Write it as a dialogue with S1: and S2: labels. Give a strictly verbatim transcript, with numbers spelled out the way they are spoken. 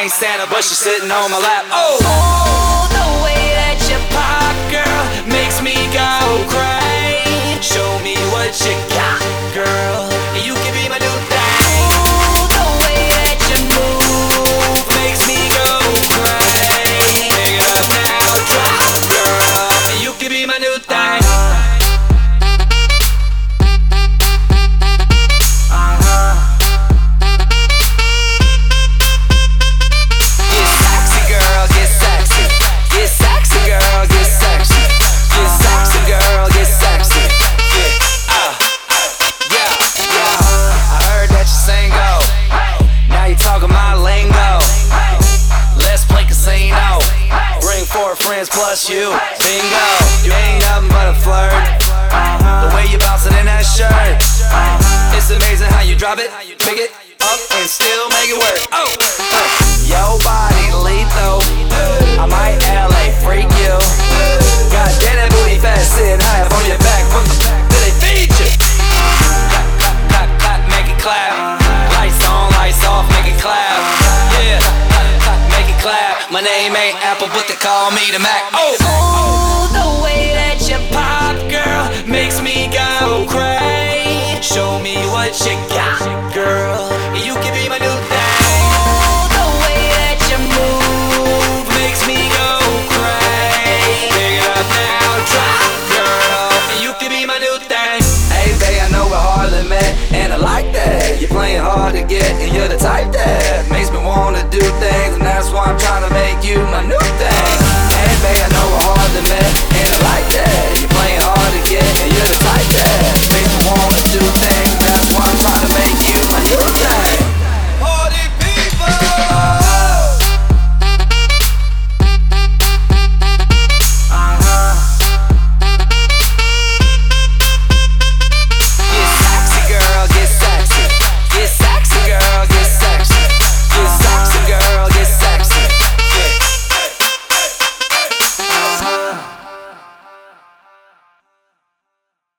S1: I ain't Santa, but she's sitting on my lap. Oh,
S2: Oh, the way that you pop, girl, makes me go crazy.
S1: show me what you got, girl. You can be my new thing.
S2: Oh, the way that you move
S1: Makes me go crazy. Pick it up now, drop, girl. You can be my new thing. Friends plus you, bingo. You ain't nothing but a flirt. The way you bouncing in that shirt, it's amazing how you drop it, pick it up, and still make it work. Oh, your body lethal. I might L A freak you. God damn that booty fat, sitting high up on your back. What the fuck do they feed you? Clap, clap, clap, clap, make it clap. Lights on, lights off, make it clap. Yeah. Make it clap. My name ain't Apple, but they call me the Mac. Oh.